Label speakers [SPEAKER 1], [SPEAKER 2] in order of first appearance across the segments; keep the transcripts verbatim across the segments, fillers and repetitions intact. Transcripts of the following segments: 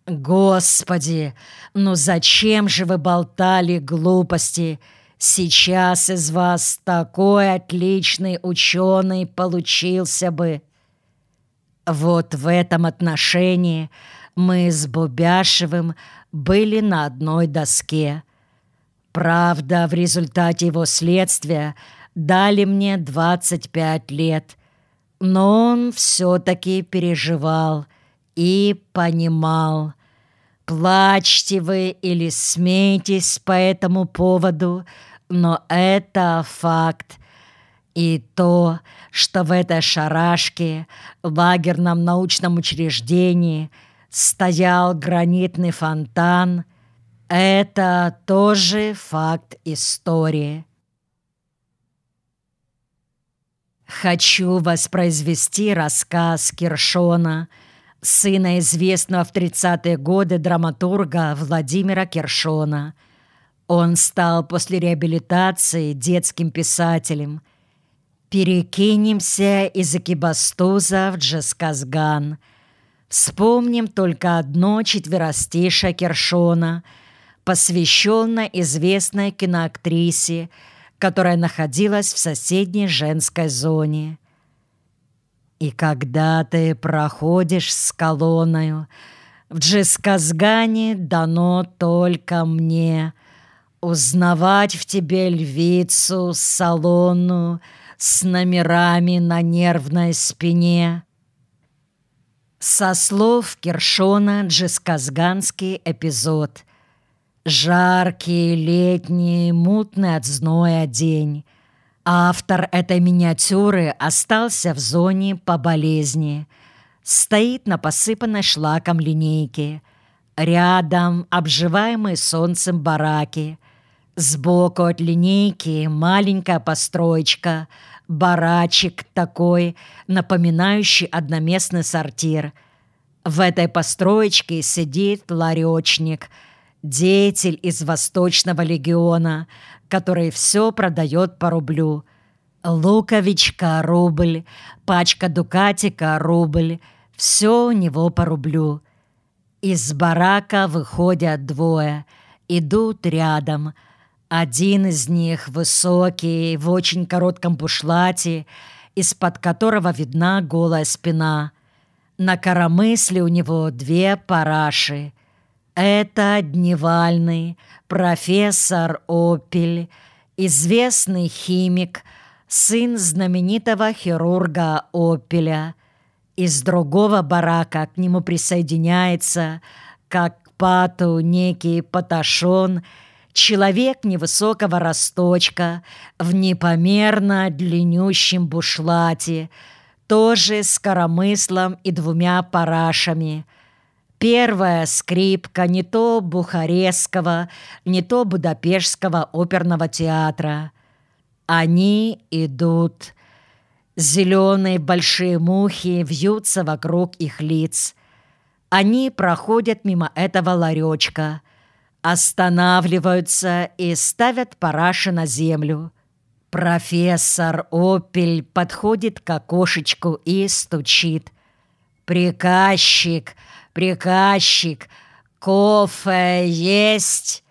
[SPEAKER 1] Господи, ну зачем же вы болтали глупости? Сейчас из вас такой отличный ученый получился бы. Вот в этом отношении мы с Бубяшевым были на одной доске. Правда, в результате его следствия дали мне двадцать пять лет, но он все-таки переживал и понимал. Плачьте вы или смейтесь по этому поводу, но это факт. И то, что в этой шарашке, в лагерном научном учреждении, стоял гранитный фонтан, это тоже факт истории. Хочу воспроизвести рассказ Киршона, сына известного в тридцатые годы драматурга Владимира Киршона. Он стал после реабилитации детским писателем. Перекинемся из Экибастуза в Джесказган. Вспомним только одно четверостишее Киршона, посвященное известной киноактрисе, которая находилась в соседней женской зоне. «И когда ты проходишь с колонною, в Джесказгане дано только мне узнавать в тебе львицу салонную с номерами на нервной спине». Со слов Киршона джесказганский эпизод. Жаркий, летний, мутный от зноя день. Автор этой миниатюры остался в зоне по болезни. Стоит на посыпанной шлаком линейке. Рядом обживаемые солнцем бараки. Сбоку от линейки маленькая построечка, барачек такой, напоминающий одноместный сортир. В этой построечке сидит ларечник, деятель из Восточного легиона, который все продает по рублю. Луковичка – рубль, пачка дукатика – рубль, все у него по рублю. Из барака выходят двое, идут рядом. Один из них высокий, в очень коротком бушлате, из-под которого видна голая спина. На коромысле у него две параши. Это дневальный профессор Опель, известный химик, сын знаменитого хирурга Опеля. Из другого барака к нему присоединяется, как к пату, некий Паташон, человек невысокого росточка, в непомерно длиннющем бушлате, тоже с коромыслом и двумя парашами. Первая скрипка не то Бухарестского, не то Будапештского оперного театра. Они идут. Зеленые большие мухи вьются вокруг их лиц. Они проходят мимо этого ларечка, останавливаются и ставят параши на землю. Профессор Опель подходит к окошечку и стучит. «Приказчик, приказчик, кофе есть?»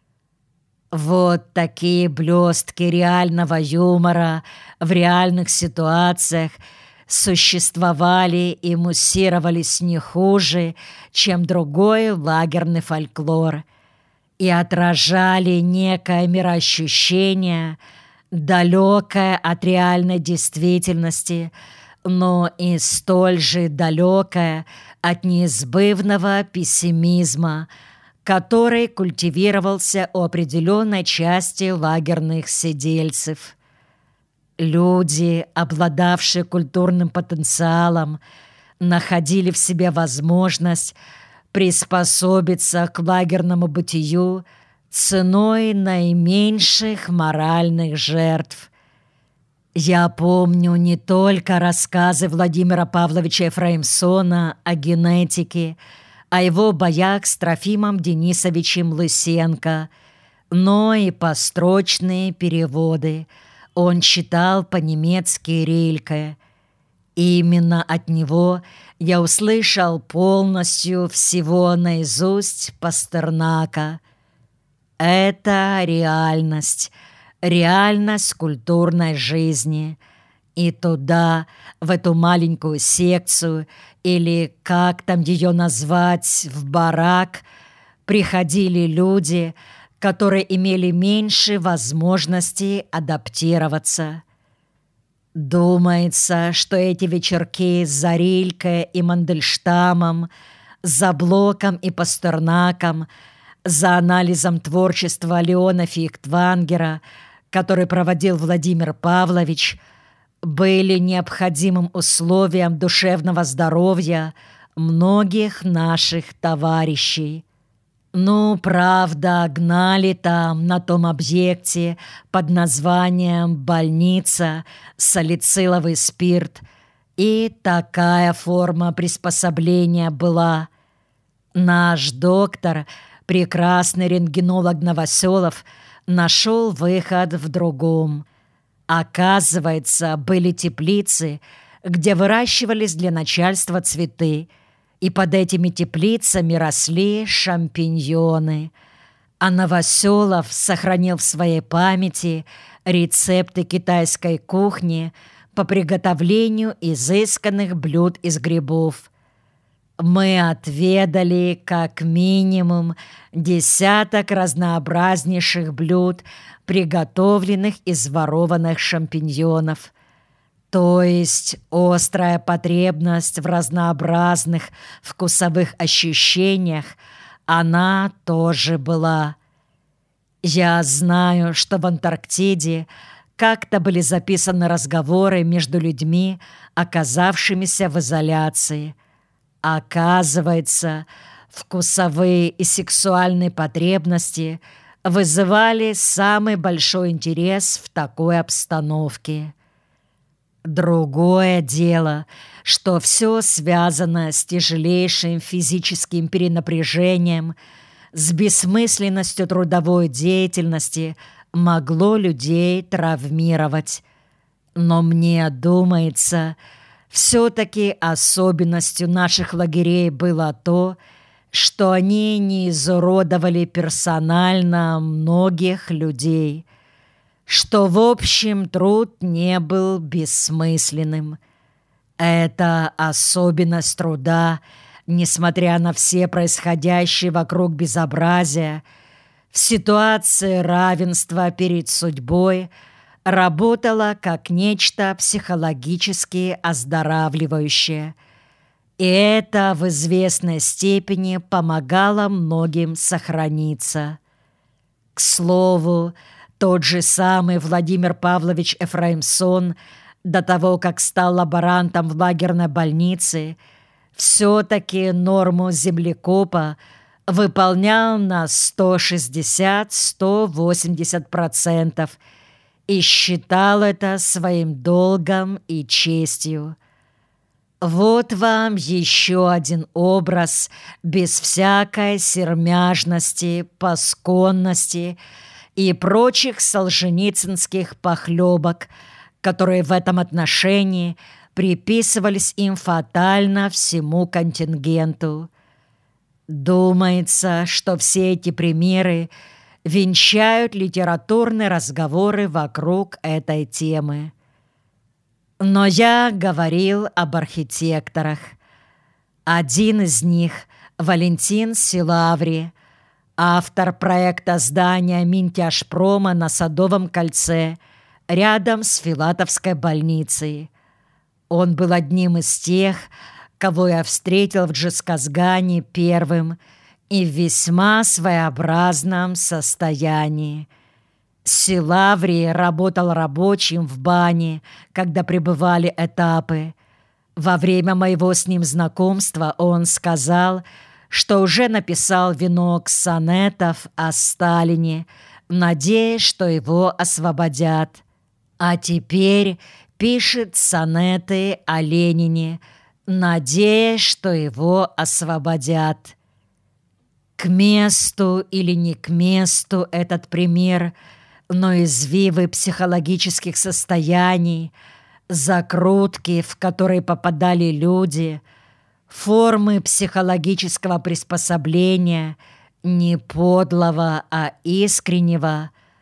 [SPEAKER 1] Вот такие блестки реального юмора в реальных ситуациях существовали и муссировались не хуже, чем другой лагерный фольклор, и отражали некое мироощущение, далекое от реальной действительности, но и столь же далекое от неизбывного пессимизма, который культивировался у определенной части лагерных сидельцев. Люди, обладавшие культурным потенциалом, находили в себе возможность приспособиться к лагерному бытию ценой наименьших моральных жертв. Я помню не только рассказы Владимира Павловича Ефраимсона о генетике, о его боях с Трофимом Денисовичем Лысенко, но и построчные переводы. Он читал по-немецки Рильке. Именно от него я услышал полностью всего наизусть Пастернака. Это реальность, реальность культурной жизни. И туда, в эту маленькую секцию, или как там ее назвать, в барак, приходили люди, которые имели меньше возможностей адаптироваться. Думается, что эти вечерки с Зарилькой и Мандельштамом, за Блоком и Пастернаком, за анализом творчества Леона Фейхтвангера, который проводил Владимир Павлович, были необходимым условием душевного здоровья многих наших товарищей. Ну, правда, гнали там, на том объекте под названием «больница», салициловый спирт, и такая форма приспособления была. Наш доктор, прекрасный рентгенолог Новоселов, нашел выход в другом. Оказывается, были теплицы, где выращивались для начальства цветы, и под этими теплицами росли шампиньоны. А Новоселов сохранил в своей памяти рецепты китайской кухни по приготовлению изысканных блюд из грибов. Мы отведали как минимум десяток разнообразнейших блюд, приготовленных из ворованных шампиньонов. То есть острая потребность в разнообразных вкусовых ощущениях, она тоже была. Я знаю, что в Антарктиде как-то были записаны разговоры между людьми, оказавшимися в изоляции. Оказывается, вкусовые и сексуальные потребности вызывали самый большой интерес в такой обстановке. Другое дело, что все связано с тяжелейшим физическим перенапряжением, с бессмысленностью трудовой деятельности могло людей травмировать. Но мне думается, все-таки особенностью наших лагерей было то, что они не изуродовали персонально многих людей, что, в общем, труд не был бессмысленным. Эта особенность труда, несмотря на все происходящие вокруг безобразия, в ситуации равенства перед судьбой работала как нечто психологически оздоравливающее. И это в известной степени помогало многим сохраниться. К слову, тот же самый Владимир Павлович Ефраимсон, до того, как стал лаборантом в лагерной больнице, все-таки норму землекопа выполнял на сто шестьдесят — сто восемьдесят процентов и считал это своим долгом и честью. Вот вам еще один образ без всякой сермяжности, пасконности и прочих солженицынских похлебок, которые в этом отношении приписывались им фатально всему контингенту. Думается, что все эти примеры венчают литературные разговоры вокруг этой темы. Но я говорил об архитекторах. Один из них, Валентин Силаври, автор проекта здания Минтяжпрома на Садовом кольце, рядом с Филатовской больницей. Он был одним из тех, кого я встретил в Джисказгане первым и в весьма своеобразном состоянии. Силаври работал рабочим в бане, когда пребывали этапы. Во время моего с ним знакомства он сказал, что уже написал венок сонетов о Сталине, надеясь, что его освободят. А теперь пишет сонеты о Ленине, надеясь, что его освободят. К месту или не к месту этот пример, но извивы психологических состояний, закрутки, в которые попадали люди, формы психологического приспособления, не подлого, а искреннего,